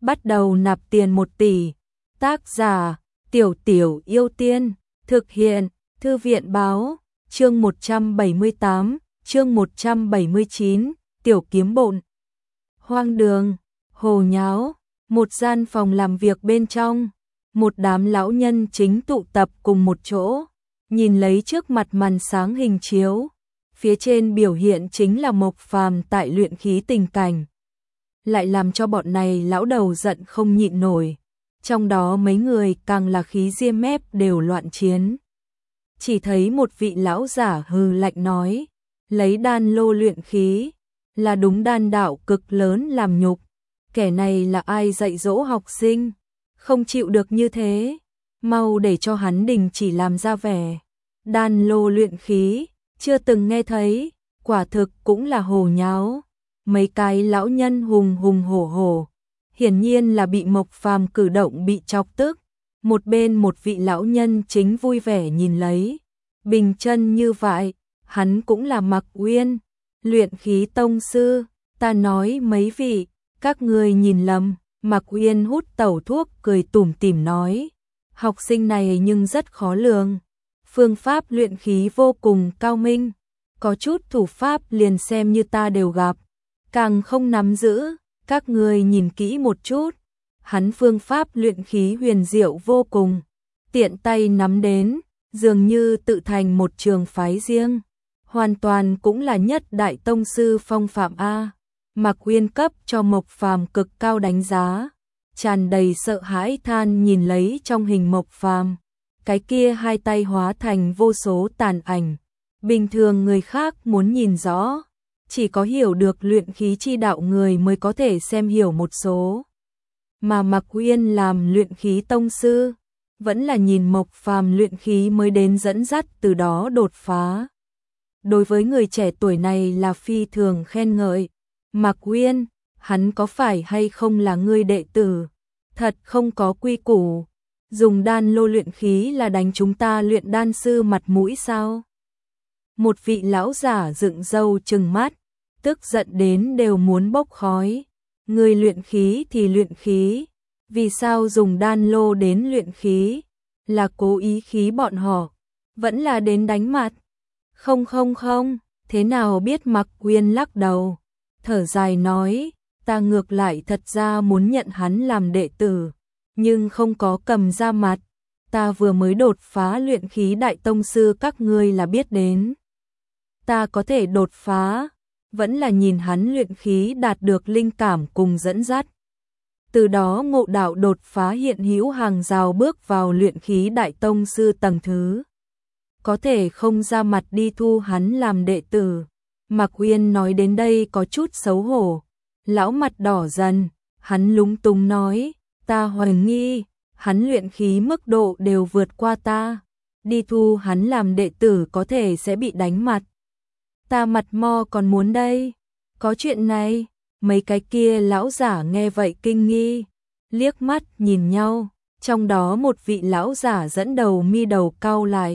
bắt đầu nạp tiền 1 tỷ. Tác giả: Tiểu Tiểu Yêu Tiên, thực hiện: Thư viện báo, chương 178, chương 179, Tiểu Kiếm Bộn. Hoang đường, hồ nháo, một gian phòng làm việc bên trong, một đám lão nhân chính tụ tập cùng một chỗ, nhìn lấy trước mặt màn sáng hình chiếu, phía trên biểu hiện chính là Mộc Phàm tại luyện khí tình cảnh. Lại làm cho bọn này lão đầu giận không nhịn nổi, trong đó mấy người càng là khí diêm mép đều loạn chiến. Chỉ thấy một vị lão giả hừ lạnh nói, lấy đan lô luyện khí, là đúng đan đạo cực lớn làm nhục, kẻ này là ai dạy dỗ học sinh, không chịu được như thế, mau để cho hắn đình chỉ làm ra vẻ. Đan lô luyện khí, chưa từng nghe thấy, quả thực cũng là hồ nháo. Mấy cái lão nhân hùng hùng hổ hổ, hiển nhiên là bị Mộc Phàm cử động bị chọc tức. Một bên một vị lão nhân chính vui vẻ nhìn lấy, bình chân như vậy, hắn cũng là Mạc Uyên, luyện khí tông sư. Ta nói mấy vị, các người nhìn lầm. Mạc Uyên hút tẩu thuốc cười tủm tỉm nói, học sinh này nhưng rất khó lường, phương pháp luyện khí vô cùng cao minh, có chút thủ pháp liền xem như ta đều gặp, càng không nắm giữ, các người nhìn kỹ một chút, hắn phương pháp luyện khí huyền diệu vô cùng, tiện tay nắm đến, dường như tự thành một trường phái riêng, hoàn toàn cũng là nhất đại tông sư phong phạm a. Mạc Uyên cấp cho Mộc Phàm cực cao đánh giá, tràn đầy sợ hãi than nhìn lấy trong hình Mộc Phàm, cái kia hai tay hóa thành vô số tàn ảnh, bình thường người khác muốn nhìn rõ, chỉ có hiểu được luyện khí chi đạo người mới có thể xem hiểu một số. Mà Mạc Uyên làm luyện khí tông sư, vẫn là nhìn Mộc Phàm luyện khí mới đến dẫn dắt từ đó đột phá. Đối với người trẻ tuổi này là phi thường khen ngợi. Mạc Uyên, hắn có phải hay không là ngươi đệ tử? Thật không có quy củ, dùng đan lô luyện khí là đánh chúng ta luyện đan sư mặt mũi sao? Một vị lão giả dựng râu trừng mắt, tức giận đến đều muốn bốc khói. Ngươi luyện khí thì luyện khí, vì sao dùng đan lô đến luyện khí? Là cố ý khí bọn họ, vẫn là đến đánh mặt? Không, thế nào biết? Mạc Uyên lắc đầu, thở dài nói, ta ngược lại thật ra muốn nhận hắn làm đệ tử, nhưng không có cầm ra mặt, ta vừa mới đột phá luyện khí đại tông sư, các ngươi là biết đến. Ta có thể đột phá, vẫn là nhìn hắn luyện khí đạt được linh cảm cùng dẫn dắt. Từ đó ngộ đạo đột phá, hiện hữu hàng rào bước vào luyện khí đại tông sư tầng thứ. Có thể không ra mặt đi thu hắn làm đệ tử. Mạc Uyên nói đến đây có chút xấu hổ, lão mặt đỏ dần, hắn lúng túng nói, ta hoài nghi, hắn luyện khí mức độ đều vượt qua ta, đi thu hắn làm đệ tử có thể sẽ bị đánh mặt. Ta mặt mo còn muốn đây, có chuyện này. Mấy cái kia lão giả nghe vậy kinh nghi, liếc mắt nhìn nhau, trong đó một vị lão giả dẫn đầu mi đầu cau lại.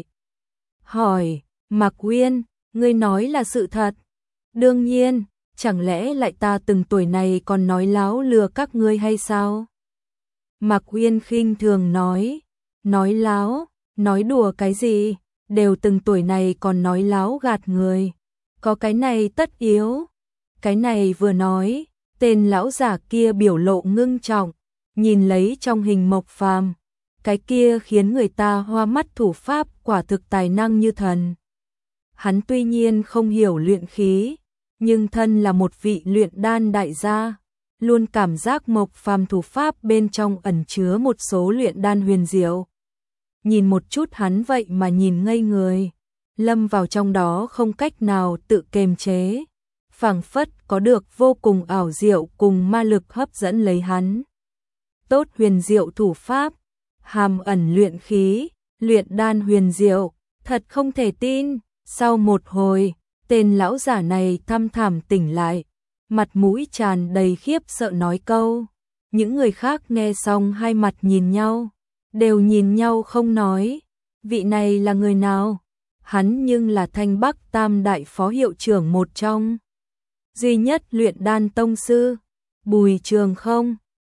Hỏi, Mạc Uyên, ngươi nói là sự thật? Đương nhiên, chẳng lẽ lại ta từng tuổi này còn nói láo lừa các ngươi hay sao? Mạc Uyên khinh thường nói láo, nói đùa cái gì, đều từng tuổi này còn nói láo gạt người, có cái này tất yếu. Cái này vừa nói, tên lão giả kia biểu lộ ngưng trọng, nhìn lấy trong hình Mộc Phàm, cái kia khiến người ta hoa mắt thủ pháp quả thực tài năng như thần. Hắn tuy nhiên không hiểu luyện khí, nhưng thân là một vị luyện đan đại gia, luôn cảm giác Mộc Phàm thủ pháp bên trong ẩn chứa một số luyện đan huyền diệu. Nhìn một chút hắn vậy mà nhìn ngây người, lâm vào trong đó không cách nào tự kiềm chế, phảng phất có được vô cùng ảo diệu cùng ma lực hấp dẫn lấy hắn. Tốt huyền diệu thủ pháp, hàm ẩn luyện khí, luyện đan huyền diệu, thật không thể tin. Sau một hồi, tên lão giả này thăm thẳm tỉnh lại, mặt mũi tràn đầy khiếp sợ nói câu. Những người khác nghe xong hai mặt nhìn nhau, đều nhìn nhau không nói. Vị này là người nào? Hắn nhưng là Thanh Bắc Tam đại phó hiệu trưởng một trong duy nhất luyện đan tông sư, Bùi Trường không.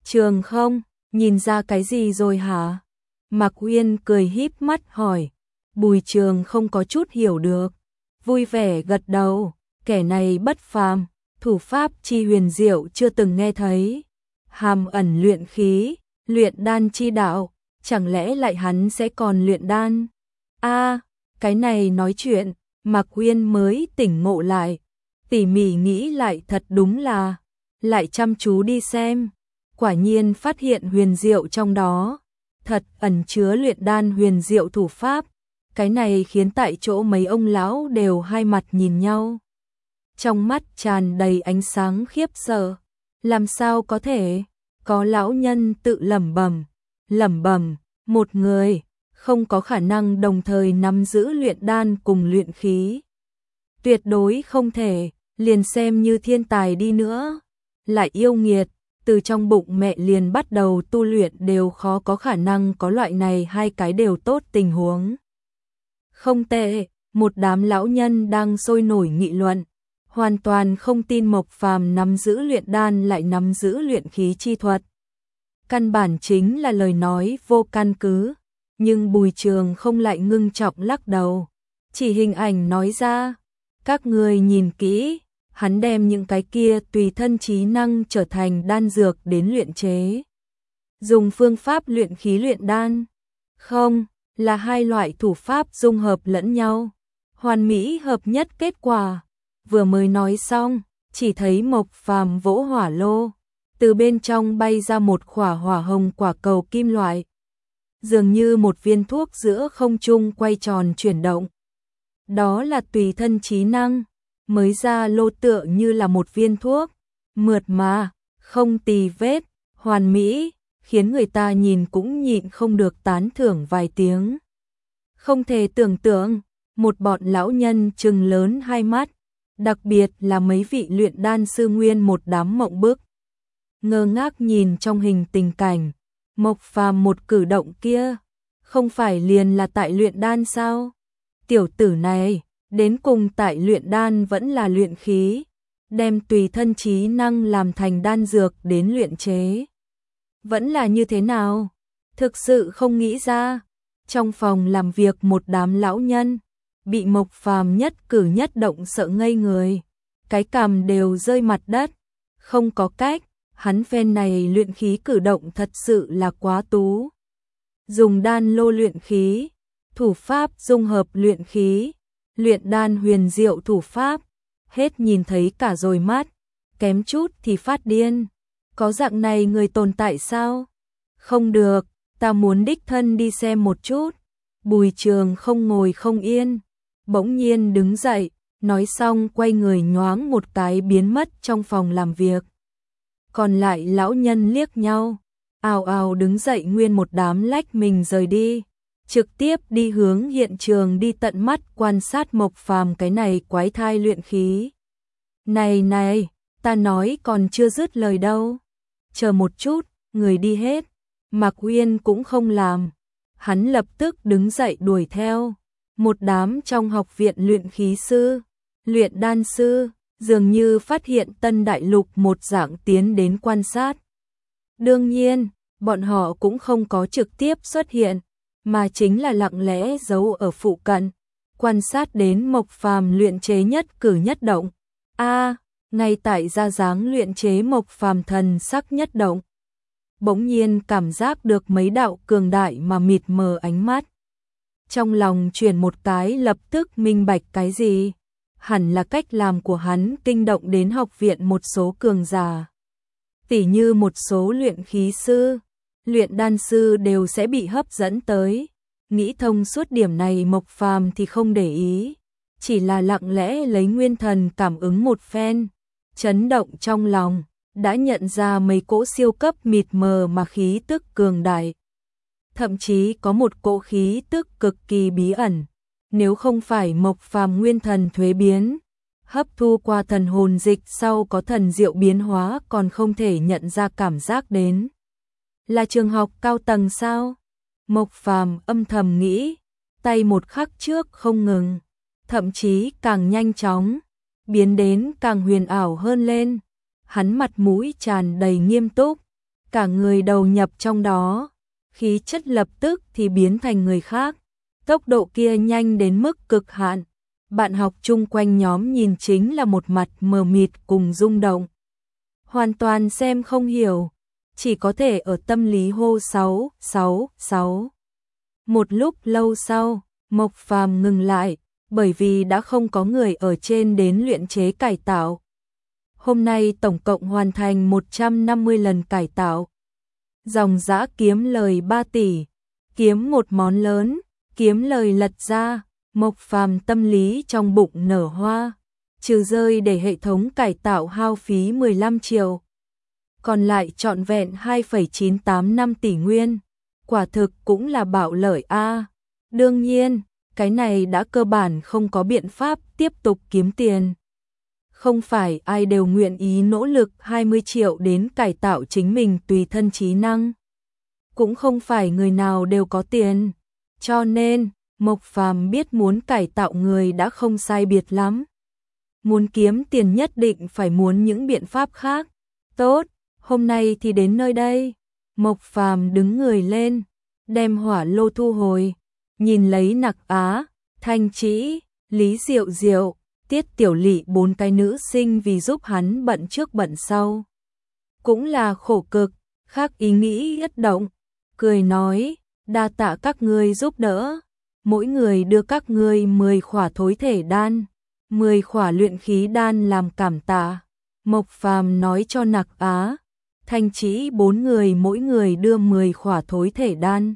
Trường không, nhìn ra cái gì rồi hả? Mạc Uyên cười híp mắt hỏi. Bùi Trường không có chút hiểu được, vui vẻ gật đầu, kẻ này bất phàm, thủ pháp chi huyền diệu chưa từng nghe thấy. Hàm ẩn luyện khí, luyện đan chi đạo, chẳng lẽ lại hắn sẽ còn luyện đan? A, cái này nói chuyện, Mạc Uyên mới tỉnh ngộ lại, tỉ mỉ nghĩ lại thật đúng là, lại chăm chú đi xem, quả nhiên phát hiện huyền diệu trong đó, thật ẩn chứa luyện đan huyền diệu thủ pháp, cái này khiến tại chỗ mấy ông lão đều hai mặt nhìn nhau. Trong mắt tràn đầy ánh sáng khiếp sợ, làm sao có thể, có lão nhân tự lẩm bẩm, một người không có khả năng đồng thời nắm giữ luyện đan cùng luyện khí. Tuyệt đối không thể, liền xem như thiên tài đi nữa, lại yêu nghiệt, từ trong bụng mẹ liền bắt đầu tu luyện đều khó có khả năng có loại này hai cái đều tốt tình huống. Không tệ, một đám lão nhân đang sôi nổi nghị luận, hoàn toàn không tin Mộc Phàm nắm giữ luyện đan lại nắm giữ luyện khí chi thuật. Căn bản chính là lời nói vô căn cứ, nhưng Bùi Trường không lại ngưng trọng lắc đầu, chỉ hình ảnh nói ra, các người nhìn kỹ, hắn đem những cái kia tùy thân trí năng trở thành đan dược đến luyện chế. Dùng phương pháp luyện khí luyện đan, không, là hai loại thủ pháp dung hợp lẫn nhau, hoàn mỹ hợp nhất kết quả. Vừa mới nói xong, chỉ thấy Mộc Phàm vỗ hỏa lô, từ bên trong bay ra một quả hỏa hồng quả cầu kim loại, dường như một viên thuốc giữa không trung quay tròn chuyển động. Đó là tùy thân trí năng, mới ra lô tựa như là một viên thuốc, mượt mà, không tì vết, hoàn mỹ, khiến người ta nhìn cũng nhịn không được tán thưởng vài tiếng. Không thể tưởng tượng, một bọn lão nhân trừng lớn hai mắt, đặc biệt là mấy vị luyện đan sư nguyên một đám mộng bức. Ngơ ngác nhìn trong hình tình cảnh, Mộc Phàm một cử động kia, không phải liền là tại luyện đan sao? Tiểu tử này, đến cùng tại luyện đan vẫn là luyện khí, đem tùy thân trí năng làm thành đan dược đến luyện chế. Vẫn là như thế nào? Thực sự không nghĩ ra. Trong phòng làm việc một đám lão nhân, bị Mộc Phàm nhất cử nhất động sợ ngây người, cái cằm đều rơi mặt đất, không có cách, hắn phen này luyện khí cử động thật sự là quá tú. Dùng đan lô luyện khí, thủ pháp dung hợp luyện khí, luyện đan huyền diệu thủ pháp, hết nhìn thấy cả rồi mắt, kém chút thì phát điên. Có dạng này người tồn tại sao? Không được, ta muốn đích thân đi xem một chút. Bùi Trường không ngồi không yên, bỗng nhiên đứng dậy, nói xong quay người nhoáng một cái biến mất trong phòng làm việc. Còn lại lão nhân liếc nhau, ào ào đứng dậy nguyên một đám lách mình rời đi, trực tiếp đi hướng hiện trường đi tận mắt quan sát Mộc Phàm cái này quái thai luyện khí. Này này, ta nói còn chưa dứt lời đâu. Chờ một chút, người đi hết. Mạc Uyên cũng không làm. Hắn lập tức đứng dậy đuổi theo. Một đám trong học viện luyện khí sư, luyện đan sư, dường như phát hiện Tân Đại Lục một dạng tiến đến quan sát. Đương nhiên, bọn họ cũng không có trực tiếp xuất hiện, mà chính là lặng lẽ giấu ở phụ cận, quan sát đến Mộc Phàm luyện chế nhất cử nhất động. Ngay tại ra dáng luyện chế Mộc Phàm thần sắc nhất động, bỗng nhiên cảm giác được mấy đạo cường đại mà mịt mờ ánh mắt. Trong lòng chuyển một cái lập tức minh bạch cái gì, hẳn là cách làm của hắn kinh động đến học viện một số cường giả. Tỉ như một số luyện khí sư, luyện đan sư đều sẽ bị hấp dẫn tới. Nghĩ thông suốt điểm này Mộc Phàm thì không để ý, chỉ là lặng lẽ lấy nguyên thần cảm ứng một phen, chấn động trong lòng, đã nhận ra mấy cỗ siêu cấp mịt mờ mà khí tức cường đại. Thậm chí có một cỗ khí tức cực kỳ bí ẩn, nếu không phải Mộc Phàm nguyên thần thuế biến, hấp thu qua thần hồn dịch sau có thần diệu biến hóa còn không thể nhận ra cảm giác đến. Là trường học cao tầng sao? Mộc Phàm âm thầm nghĩ, tay một khắc trước không ngừng, thậm chí càng nhanh chóng, biến đến càng huyền ảo hơn lên. Hắn mặt mũi tràn đầy nghiêm túc, cả người đầu nhập trong đó, khí chất lập tức thì biến thành người khác, tốc độ kia nhanh đến mức cực hạn. Bạn học chung quanh nhóm nhìn chính là một mặt mờ mịt cùng rung động. Hoàn toàn xem không hiểu, chỉ có thể ở tâm lý hô 666. Một lúc lâu sau, Mộc Phàm ngừng lại, bởi vì đã không có người ở trên đến luyện chế cải tạo. Hôm nay tổng cộng hoàn thành 150 lần cải tạo. Dòng dã kiếm lời 3 tỷ, kiếm một món lớn, kiếm lời lật ra, Mộc Phàm tâm lý trong bụng nở hoa, trừ rơi để hệ thống cải tạo hao phí 15 triệu. Còn lại trọn vẹn 2,985 tỷ nguyên, quả thực cũng là bạo lợi a. Đương nhiên, cái này đã cơ bản không có biện pháp tiếp tục kiếm tiền. Không phải ai đều nguyện ý nỗ lực 20 triệu đến cải tạo chính mình tùy thân trí năng. Cũng không phải người nào đều có tiền. Cho nên, Mộc Phàm biết muốn cải tạo người đã không sai biệt lắm. Muốn kiếm tiền nhất định phải muốn những biện pháp khác. Tốt, hôm nay thì đến nơi đây. Mộc Phàm đứng người lên, đem hỏa lô thu hồi, nhìn lấy Nặc Á, Thanh Trĩ, Lý Diệu Diệu, Tiết Tiểu Lị 4 cái nữ sinh vì giúp hắn bận trước bận sau. Cũng là khổ cực, khác ý nghĩ nhất động, cười nói, đa tạ các ngươi giúp đỡ, mỗi người đưa các ngươi 10 khỏa thối thể đan, 10 khỏa luyện khí đan làm cảm tạ. Mộc Phàm nói cho Nặc Á, Thanh Trĩ 4 người mỗi người đưa 10 khỏa thối thể đan,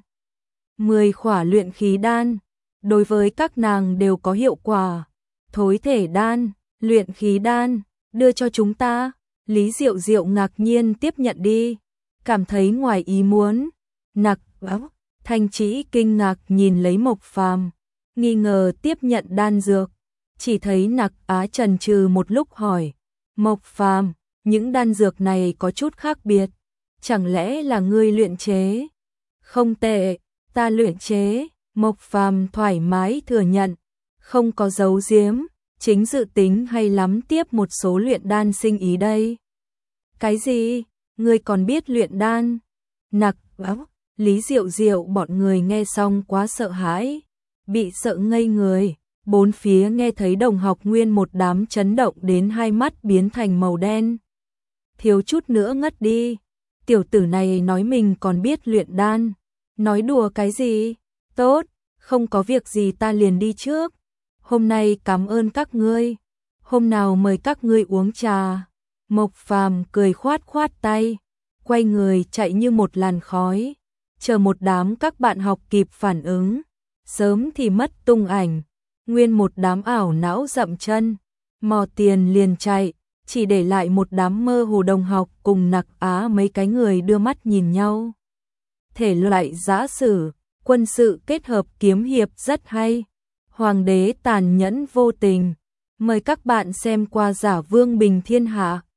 10 khỏa luyện khí đan, đối với các nàng đều có hiệu quả. Thối thể đan, luyện khí đan, đưa cho chúng ta. Lý Diệu Diệu ngạc nhiên tiếp nhận đi, cảm thấy ngoài ý muốn. Nặc Á, Thanh Trĩ kinh ngạc nhìn lấy Mộc Phàm, nghi ngờ tiếp nhận đan dược. Chỉ thấy Nặc Á chần chừ một lúc hỏi, Mộc Phàm, những đan dược này có chút khác biệt, chẳng lẽ là ngươi luyện chế? Không tệ, ta luyện chế. Mộc Phàm thoải mái thừa nhận, không có giấu giếm, chính dự tính hay lắm tiếp một số luyện đan sinh ý đây. Cái gì? Ngươi còn biết luyện đan? Nặc Á, Lý Diệu Diệu bọn người nghe xong quá sợ hãi, bị sợ ngây người. Bốn phía nghe thấy đồng học nguyên một đám chấn động đến hai mắt biến thành màu đen. Thiếu chút nữa ngất đi. Tiểu tử này nói mình còn biết luyện đan. Nói đùa cái gì? Tốt, không có việc gì ta liền đi trước. Hôm nay cảm ơn các ngươi. Hôm nào mời các ngươi uống trà. Mộc Phàm cười khoát khoát tay, quay người chạy như một làn khói. Chờ một đám các bạn học kịp phản ứng, sớm thì mất tung ảnh. Nguyên một đám ảo não dậm chân, mò tiền liền chạy, chỉ để lại một đám mơ hồ đồng học cùng Nặc Á mấy cái người đưa mắt nhìn nhau. Thể loại giã sử, quân sự kết hợp kiếm hiệp rất hay. Hoàng đế tàn nhẫn vô tình. Mời các bạn xem qua Giả Vương Bình Thiên Hạ.